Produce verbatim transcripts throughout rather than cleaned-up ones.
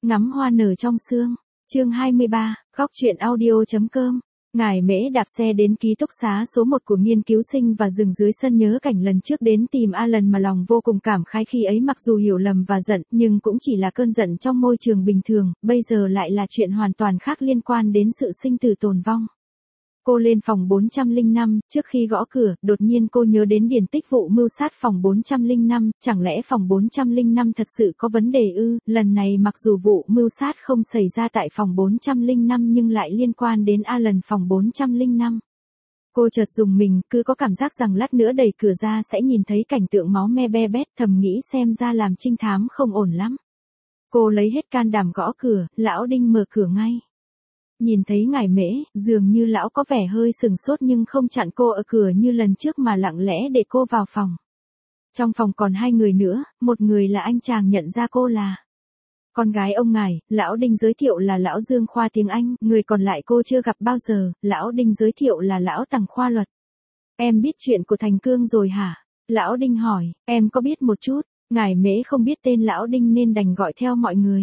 Ngắm hoa nở trong sương. Chương hai mươi ba, góc truyện audio.com. Ngải Mễ đạp xe đến ký túc xá số một của nghiên cứu sinh và dừng dưới sân nhớ cảnh lần trước đến tìm Alan mà lòng vô cùng cảm khái khi ấy, mặc dù hiểu lầm và giận, nhưng cũng chỉ là cơn giận trong môi trường bình thường, bây giờ lại là chuyện hoàn toàn khác liên quan đến sự sinh tử tồn vong. Cô lên phòng bốn trăm lẻ năm, trước khi gõ cửa, đột nhiên cô nhớ đến điển tích vụ mưu sát phòng bốn trăm lẻ năm, chẳng lẽ phòng bốn trăm lẻ năm thật sự có vấn đề ư? Lần này mặc dù vụ mưu sát không xảy ra tại phòng bốn trăm lẻ năm nhưng lại liên quan đến Alan phòng bốn trăm lẻ năm. Cô chợt dùng mình, cứ có cảm giác rằng lát nữa đẩy cửa ra sẽ nhìn thấy cảnh tượng máu me be bét, thầm nghĩ xem ra làm trinh thám không ổn lắm. Cô lấy hết can đảm gõ cửa, lão Đinh mở cửa ngay. Nhìn thấy Ngải Mễ, dường như lão có vẻ hơi sừng sốt nhưng không chặn cô ở cửa như lần trước mà lặng lẽ để cô vào phòng. Trong phòng còn hai người nữa, một người là anh chàng nhận ra cô là con gái ông Ngải, lão Đinh giới thiệu là lão Dương khoa tiếng Anh, người còn lại cô chưa gặp bao giờ, lão Đinh giới thiệu là lão Tằng khoa luật. Em biết chuyện của Thành Cương rồi hả? Lão Đinh hỏi, em có biết một chút. Ngải Mễ không biết tên lão Đinh nên đành gọi theo mọi người.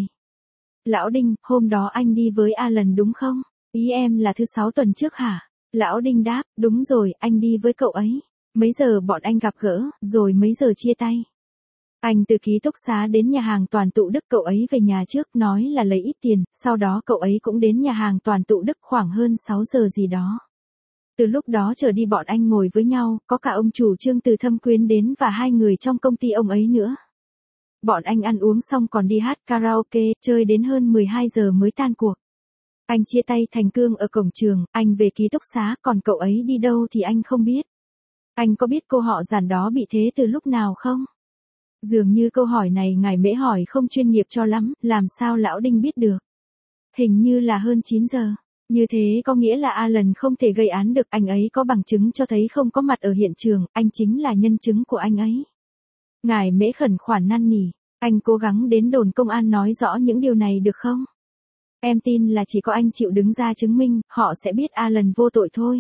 Lão Đinh, hôm đó anh đi với Alan đúng không? Ý em là thứ sáu tuần trước hả? Lão Đinh đáp, đúng rồi, anh đi với cậu ấy. Mấy giờ bọn anh gặp gỡ, rồi mấy giờ chia tay? Anh từ ký túc xá đến nhà hàng Toàn Tụ Đức, cậu ấy về nhà trước, nói là lấy ít tiền, sau đó cậu ấy cũng đến nhà hàng Toàn Tụ Đức khoảng hơn sáu giờ gì đó. Từ lúc đó trở đi bọn anh ngồi với nhau, có cả ông chủ Trương từ Thâm Quyến đến và hai người trong công ty ông ấy nữa. Bọn anh ăn uống xong còn đi hát karaoke, chơi đến hơn mười hai giờ mới tan cuộc. Anh chia tay Thành Cương ở cổng trường, anh về ký túc xá, còn cậu ấy đi đâu thì anh không biết. Anh có biết cô họ Giản đó bị thế từ lúc nào không? Dường như câu hỏi này Ngải Mễ hỏi không chuyên nghiệp cho lắm, làm sao lão Đinh biết được? Hình như là hơn chín giờ. Như thế có nghĩa là Alan không thể gây án được, anh ấy có bằng chứng cho thấy không có mặt ở hiện trường, anh chính là nhân chứng của anh ấy. Ngải Mễ khẩn khoản năn nỉ, anh cố gắng đến đồn công an nói rõ những điều này được không? Em tin là chỉ có anh chịu đứng ra chứng minh, họ sẽ biết Alan vô tội thôi.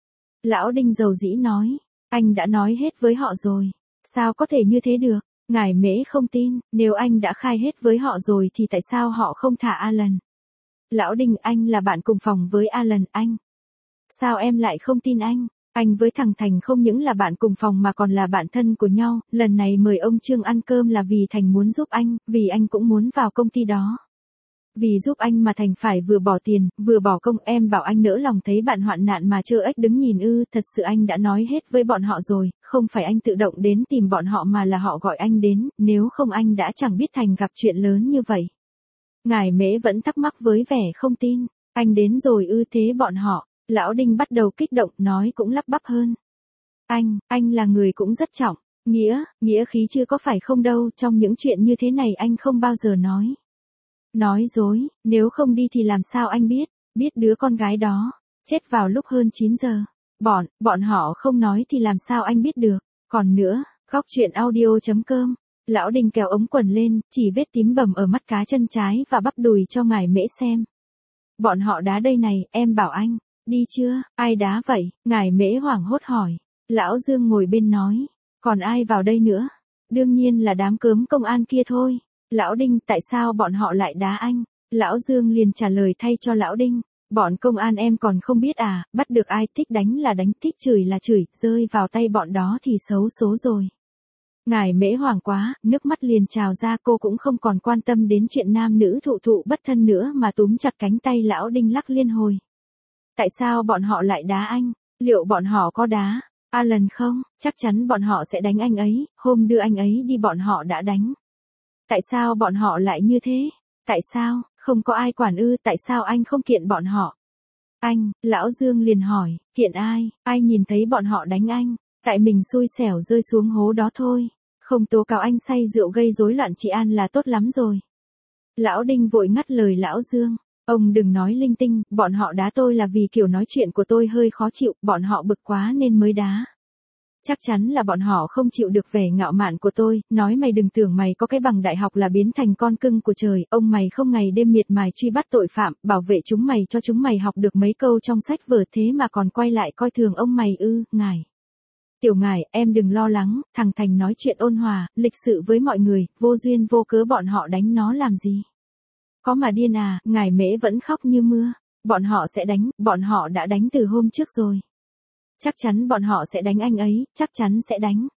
Lão Đinh dầu dĩ nói, anh đã nói hết với họ rồi. Sao có thể như thế được? Ngải Mễ không tin, nếu anh đã khai hết với họ rồi thì tại sao họ không thả Alan? Lão Đinh, anh là bạn cùng phòng với Alan, anh. Sao em lại không tin anh? Anh với thằng Thành không những là bạn cùng phòng mà còn là bạn thân của nhau, lần này mời ông Trương ăn cơm là vì Thành muốn giúp anh, vì anh cũng muốn vào công ty đó. Vì giúp anh mà Thành phải vừa bỏ tiền, vừa bỏ công, em bảo anh nỡ lòng thấy bạn hoạn nạn mà trơ ếch đứng nhìn ư? Thật sự anh đã nói hết với bọn họ rồi, không phải anh tự động đến tìm bọn họ mà là họ gọi anh đến, nếu không anh đã chẳng biết Thành gặp chuyện lớn như vậy. Ngải Mễ vẫn thắc mắc với vẻ không tin, anh đến rồi ư? Thế bọn họ. Lão Đinh bắt đầu kích động, nói cũng lắp bắp hơn. Anh, anh là người cũng rất trọng, nghĩa, nghĩa khí chưa có phải không đâu, trong những chuyện như thế này anh không bao giờ nói. Nói dối, nếu không đi thì làm sao anh biết, biết đứa con gái đó, chết vào lúc hơn chín giờ. Bọn, bọn họ không nói thì làm sao anh biết được, còn nữa, góc truyện audio.com. Lão Đinh kéo ống quần lên, chỉ vết tím bầm ở mắt cá chân trái và bắp đùi cho Ngải Mễ xem. Bọn họ đá đây này, em bảo anh. Đi chưa, ai đá vậy? Ngải Mễ hoảng hốt hỏi. Lão Dương ngồi bên nói. Còn ai vào đây nữa? Đương nhiên là đám cớm công an kia thôi. Lão Đinh, tại sao bọn họ lại đá anh? Lão Dương liền trả lời thay cho Lão Đinh. Bọn công an em còn không biết à, bắt được ai thích đánh là đánh, thích chửi là chửi, rơi vào tay bọn đó thì xấu số rồi. Ngải Mễ hoảng quá, nước mắt liền trào ra, cô cũng không còn quan tâm đến chuyện nam nữ thụ thụ bất thân nữa mà túm chặt cánh tay Lão Đinh lắc liên hồi. Tại sao bọn họ lại đá anh? Liệu bọn họ có đá Alan không? Chắc chắn bọn họ sẽ đánh anh ấy, hôm đưa anh ấy đi bọn họ đã đánh. Tại sao bọn họ lại như thế? Tại sao, không có ai quản ư? Tại sao anh không kiện bọn họ? Anh, Lão Dương liền hỏi, kiện ai? Ai nhìn thấy bọn họ đánh anh? Tại mình xui xẻo rơi xuống hố đó thôi. Không tố cáo anh say rượu gây rối loạn trị an là tốt lắm rồi. Lão Đinh vội ngắt lời Lão Dương. Ông đừng nói linh tinh, bọn họ đá tôi là vì kiểu nói chuyện của tôi hơi khó chịu, bọn họ bực quá nên mới đá. Chắc chắn là bọn họ không chịu được vẻ ngạo mạn của tôi, nói mày đừng tưởng mày có cái bằng đại học là biến thành con cưng của trời, ông mày không ngày đêm miệt mài truy bắt tội phạm, bảo vệ chúng mày cho chúng mày học được mấy câu trong sách vở thế mà còn quay lại coi thường ông mày ư? Ngải. Tiểu Ngải, em đừng lo lắng, thằng Thành nói chuyện ôn hòa, lịch sự với mọi người, vô duyên vô cớ bọn họ đánh nó làm gì. Có mà điên à, ngài Mễ vẫn khóc như mưa. Bọn họ sẽ đánh, bọn họ đã đánh từ hôm trước rồi. Chắc chắn bọn họ sẽ đánh anh ấy, chắc chắn sẽ đánh.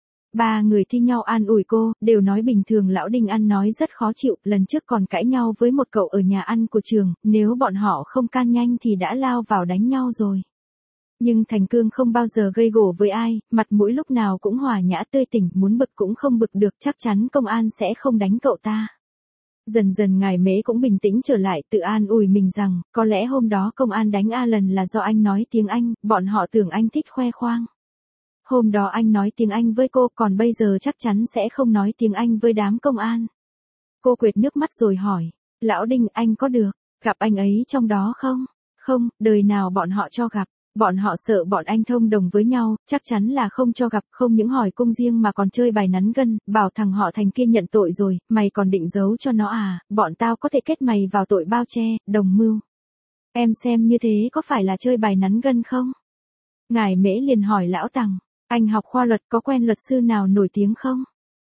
Ba người thi nhau an ủi cô, đều nói bình thường lão Đinh ăn nói rất khó chịu, lần trước còn cãi nhau với một cậu ở nhà ăn của trường, nếu bọn họ không can nhanh thì đã lao vào đánh nhau rồi. Nhưng Thành Cương không bao giờ gây gổ với ai, mặt mũi lúc nào cũng hòa nhã tươi tỉnh, muốn bực cũng không bực được, chắc chắn công an sẽ không đánh cậu ta. Dần dần ngài Mễ cũng bình tĩnh trở lại, tự an ủi mình rằng, có lẽ hôm đó công an đánh Alan là do anh nói tiếng Anh, bọn họ tưởng anh thích khoe khoang. Hôm đó anh nói tiếng Anh với cô, còn bây giờ chắc chắn sẽ không nói tiếng Anh với đám công an. Cô quệt nước mắt rồi hỏi, lão Đinh anh có được, gặp anh ấy trong đó không? Không, đời nào bọn họ cho gặp. Bọn họ sợ bọn anh thông đồng với nhau, chắc chắn là không cho gặp, không những hỏi cung riêng mà còn chơi bài nắn gân, bảo thằng họ Thành kia nhận tội rồi, mày còn định giấu cho nó à, bọn tao có thể kết mày vào tội bao che, đồng mưu. Em xem như thế có phải là chơi bài nắn gân không? Ngài Mễ liền hỏi lão Tằng, anh học khoa luật có quen luật sư nào nổi tiếng không?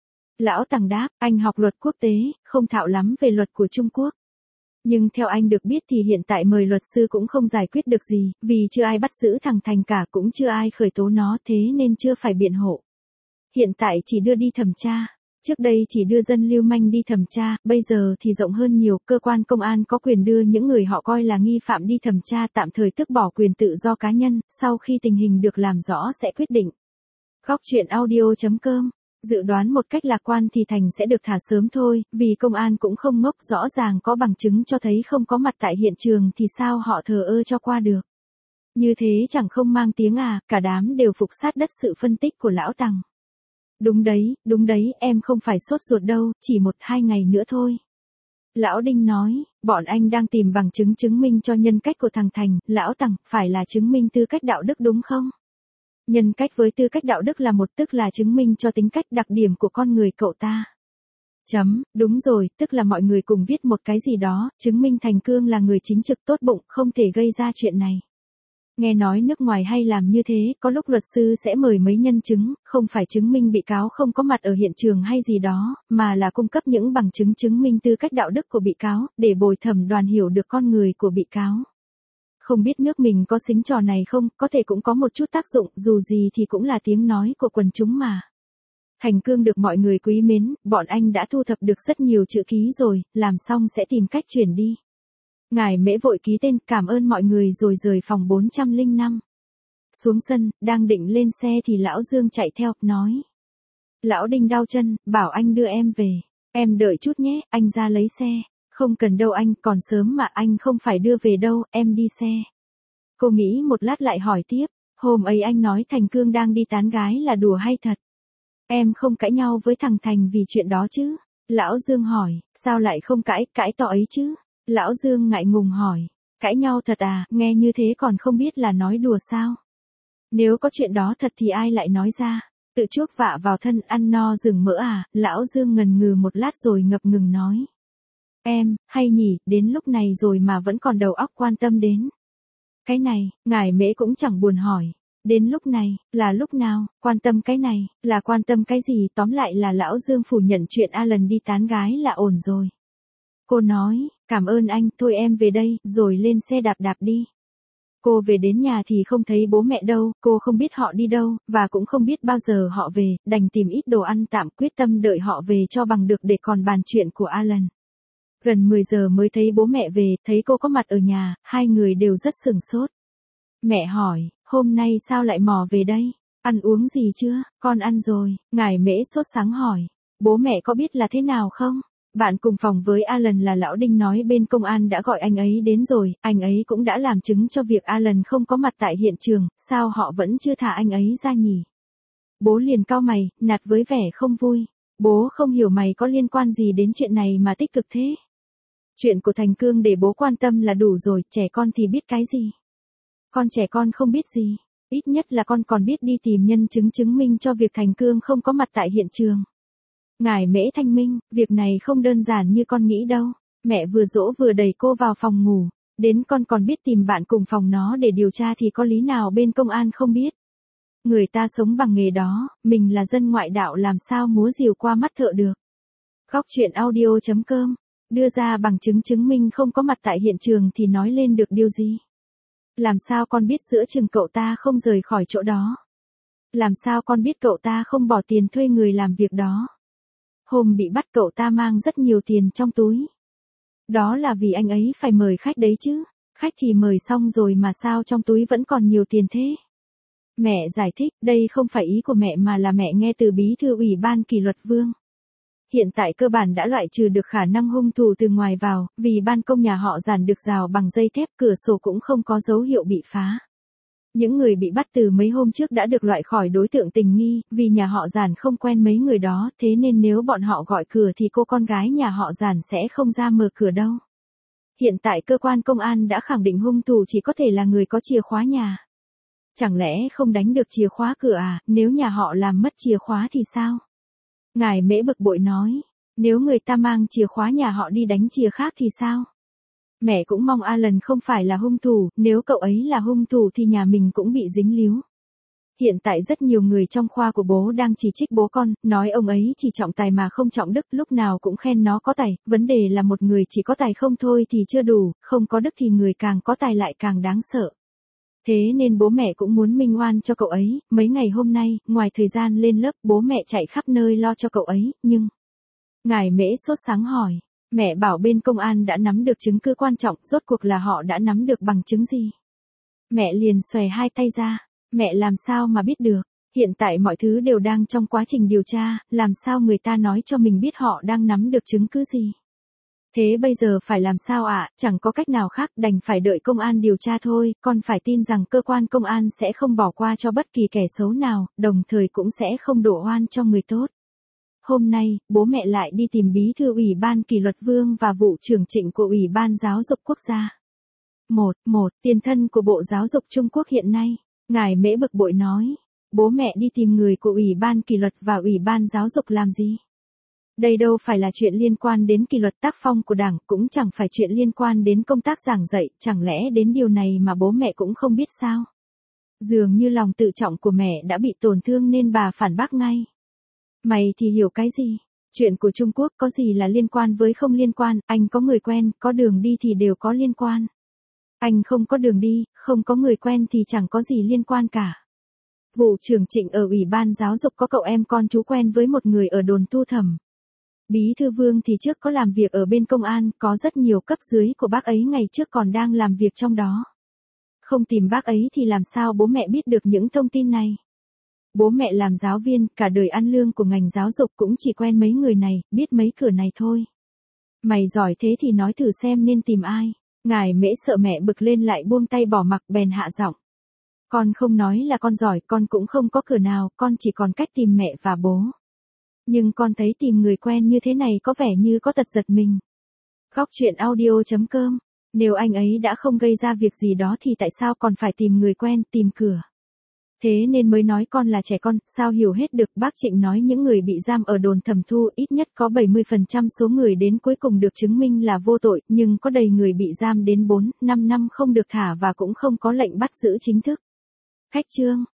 Lão Tằng đáp, anh học luật quốc tế, không thạo lắm về luật của Trung Quốc. Nhưng theo anh được biết thì hiện tại mời luật sư cũng không giải quyết được gì, vì chưa ai bắt giữ thằng Thành cả, cũng chưa ai khởi tố nó, thế nên chưa phải biện hộ. Hiện tại chỉ đưa đi thẩm tra. Trước đây chỉ đưa dân lưu manh đi thẩm tra, bây giờ thì rộng hơn nhiều, cơ quan công an có quyền đưa những người họ coi là nghi phạm đi thẩm tra, tạm thời tước bỏ quyền tự do cá nhân, sau khi tình hình được làm rõ sẽ quyết định. Góc truyện audio chấm com. Dự đoán một cách lạc quan thì Thành sẽ được thả sớm thôi, vì công an cũng không ngốc, rõ ràng có bằng chứng cho thấy không có mặt tại hiện trường thì sao họ thờ ơ cho qua được. Như thế chẳng không mang tiếng à, cả đám đều phục sát đất sự phân tích của lão Tằng. Đúng đấy, đúng đấy, em không phải sốt ruột đâu, chỉ một hai ngày nữa thôi. Lão Đinh nói, bọn anh đang tìm bằng chứng chứng minh cho nhân cách của thằng Thành, lão Tằng, phải là chứng minh tư cách đạo đức đúng không? Nhân cách với tư cách đạo đức là một, tức là chứng minh cho tính cách đặc điểm của con người cậu ta. Chấm, đúng rồi, tức là mọi người cùng viết một cái gì đó, chứng minh Thành Cương là người chính trực tốt bụng, không thể gây ra chuyện này. Nghe nói nước ngoài hay làm như thế, có lúc luật sư sẽ mời mấy nhân chứng, không phải chứng minh bị cáo không có mặt ở hiện trường hay gì đó, mà là cung cấp những bằng chứng chứng minh tư cách đạo đức của bị cáo, để bồi thẩm đoàn hiểu được con người của bị cáo. Không biết nước mình có xính trò này không, có thể cũng có một chút tác dụng, dù gì thì cũng là tiếng nói của quần chúng mà. Thành Cương được mọi người quý mến, bọn anh đã thu thập được rất nhiều chữ ký rồi, làm xong sẽ tìm cách chuyển đi. Ngài Mễ vội ký tên, cảm ơn mọi người rồi rời phòng bốn trăm lẻ năm. Xuống sân, đang định lên xe thì lão Dương chạy theo, nói. Lão Đinh đau chân, bảo anh đưa em về. Em đợi chút nhé, anh ra lấy xe. Không cần đâu anh, còn sớm mà, anh không phải đưa về đâu, em đi xe. Cô nghĩ một lát lại hỏi tiếp, hôm ấy anh nói Thành Cương đang đi tán gái là đùa hay thật? Em không cãi nhau với thằng Thành vì chuyện đó chứ? Lão Dương hỏi, sao lại không cãi, cãi to ấy chứ? Lão Dương ngại ngùng hỏi, cãi nhau thật à, nghe như thế còn không biết là nói đùa sao? Nếu có chuyện đó thật thì ai lại nói ra? Tự chuốc vạ vào thân, ăn no rừng mỡ à? Lão Dương ngần ngừ một lát rồi ngập ngừng nói. Em, hay nhỉ, đến lúc này rồi mà vẫn còn đầu óc quan tâm đến. Cái này, ngài Mễ cũng chẳng buồn hỏi. Đến lúc này, là lúc nào, quan tâm cái này, là quan tâm cái gì, tóm lại là lão Dương phủ nhận chuyện Alan đi tán gái là ổn rồi. Cô nói, cảm ơn anh, thôi em về đây, rồi lên xe đạp đạp đi. Cô về đến nhà thì không thấy bố mẹ đâu, cô không biết họ đi đâu, và cũng không biết bao giờ họ về, đành tìm ít đồ ăn tạm, quyết tâm đợi họ về cho bằng được để còn bàn chuyện của Alan. Gần mười giờ mới thấy bố mẹ về, thấy cô có mặt ở nhà, hai người đều rất sửng sốt. Mẹ hỏi, hôm nay sao lại mò về đây? Ăn uống gì chưa? Con ăn rồi, ngài Mễ sốt sáng hỏi. Bố mẹ có biết là thế nào không? Bạn cùng phòng với Alan là lão Đinh nói bên công an đã gọi anh ấy đến rồi, anh ấy cũng đã làm chứng cho việc Alan không có mặt tại hiện trường, sao họ vẫn chưa thả anh ấy ra nhỉ? Bố liền cau mày, nạt với vẻ không vui. Bố không hiểu mày có liên quan gì đến chuyện này mà tích cực thế. Chuyện của Thành Cương để bố quan tâm là đủ rồi, trẻ con thì biết cái gì? Con trẻ con không biết gì, ít nhất là con còn biết đi tìm nhân chứng chứng minh cho việc Thành Cương không có mặt tại hiện trường. Ngài Mễ thanh minh, việc này không đơn giản như con nghĩ đâu. Mẹ vừa dỗ vừa đẩy cô vào phòng ngủ, đến con còn biết tìm bạn cùng phòng nó để điều tra thì có lý nào bên công an không biết. Người ta sống bằng nghề đó, mình là dân ngoại đạo làm sao múa rìu qua mắt thợ được. Góc truyện audio chấm com Đưa ra bằng chứng chứng minh không có mặt tại hiện trường thì nói lên được điều gì? Làm sao con biết giữa chừng cậu ta không rời khỏi chỗ đó? Làm sao con biết cậu ta không bỏ tiền thuê người làm việc đó? Hôm bị bắt cậu ta mang rất nhiều tiền trong túi. Đó là vì anh ấy phải mời khách đấy chứ. Khách thì mời xong rồi mà sao trong túi vẫn còn nhiều tiền thế? Mẹ giải thích, đây không phải ý của mẹ mà là mẹ nghe từ bí thư ủy ban kỷ luật Vương. Hiện tại cơ bản đã loại trừ được khả năng hung thủ từ ngoài vào, vì ban công nhà họ Giản được rào bằng dây thép, cửa sổ cũng không có dấu hiệu bị phá. Những người bị bắt từ mấy hôm trước đã được loại khỏi đối tượng tình nghi, vì nhà họ Giản không quen mấy người đó, thế nên nếu bọn họ gọi cửa thì cô con gái nhà họ Giản sẽ không ra mở cửa đâu. Hiện tại cơ quan công an đã khẳng định hung thủ chỉ có thể là người có chìa khóa nhà. Chẳng lẽ không đánh được chìa khóa cửa à, nếu nhà họ làm mất chìa khóa thì sao? Ngài Mễ bực bội nói, nếu người ta mang chìa khóa nhà họ đi đánh chìa khác thì sao? Mẹ cũng mong Alan không phải là hung thủ, nếu cậu ấy là hung thủ thì nhà mình cũng bị dính líu. Hiện tại rất nhiều người trong khoa của bố đang chỉ trích bố con, nói ông ấy chỉ trọng tài mà không trọng đức, lúc nào cũng khen nó có tài, vấn đề là một người chỉ có tài không thôi thì chưa đủ, không có đức thì người càng có tài lại càng đáng sợ. Thế nên bố mẹ cũng muốn minh oan cho cậu ấy, mấy ngày hôm nay, ngoài thời gian lên lớp, bố mẹ chạy khắp nơi lo cho cậu ấy, nhưng... Ngài Mễ sốt sáng hỏi, mẹ bảo bên công an đã nắm được chứng cứ quan trọng, rốt cuộc là họ đã nắm được bằng chứng gì? Mẹ liền xòe hai tay ra, mẹ làm sao mà biết được, hiện tại mọi thứ đều đang trong quá trình điều tra, làm sao người ta nói cho mình biết họ đang nắm được chứng cứ gì? Thế bây giờ phải làm sao ạ, à? Chẳng có cách nào khác, đành phải đợi công an điều tra thôi, con phải tin rằng cơ quan công an sẽ không bỏ qua cho bất kỳ kẻ xấu nào, đồng thời cũng sẽ không đổ oan cho người tốt. Hôm nay, bố mẹ lại đi tìm bí thư ủy ban kỷ luật Vương và vụ trưởng Trịnh của Ủy ban Giáo dục Quốc gia. Một, một, tiền thân của Bộ Giáo dục Trung Quốc hiện nay, Ngài Mễ bực bội nói, bố mẹ đi tìm người của Ủy ban kỷ luật và Ủy ban Giáo dục làm gì? Đây đâu phải là chuyện liên quan đến kỷ luật tác phong của Đảng, cũng chẳng phải chuyện liên quan đến công tác giảng dạy, chẳng lẽ đến điều này mà bố mẹ cũng không biết sao? Dường như lòng tự trọng của mẹ đã bị tổn thương nên bà phản bác ngay. Mày thì hiểu cái gì? Chuyện của Trung Quốc có gì là liên quan với không liên quan, anh có người quen, có đường đi thì đều có liên quan. Anh không có đường đi, không có người quen thì chẳng có gì liên quan cả. Vụ trưởng Trịnh ở Ủy ban Giáo dục có cậu em con chú quen với một người ở đồn tu thẩm. Bí thư Vương thì trước có làm việc ở bên công an, có rất nhiều cấp dưới của bác ấy ngày trước còn đang làm việc trong đó. Không tìm bác ấy thì làm sao bố mẹ biết được những thông tin này? Bố mẹ làm giáo viên, cả đời ăn lương của ngành giáo dục cũng chỉ quen mấy người này, biết mấy cửa này thôi. Mày giỏi thế thì nói thử xem nên tìm ai. Ngài Mễ sợ mẹ bực lên lại buông tay bỏ mặc bèn hạ giọng. Con không nói là con giỏi, con cũng không có cửa nào, con chỉ còn cách tìm mẹ và bố. Nhưng con thấy tìm người quen như thế này có vẻ như có tật giật mình. Góc chuyện audio chấm com. Nếu anh ấy đã không gây ra việc gì đó thì tại sao còn phải tìm người quen, tìm cửa? Thế nên mới nói con là trẻ con, sao hiểu hết được. Bác Trịnh nói những người bị giam ở đồn thẩm thu ít nhất có bảy mươi phần trăm số người đến cuối cùng được chứng minh là vô tội, nhưng có đầy người bị giam đến bốn, năm năm không được thả và cũng không có lệnh bắt giữ chính thức. Khách chương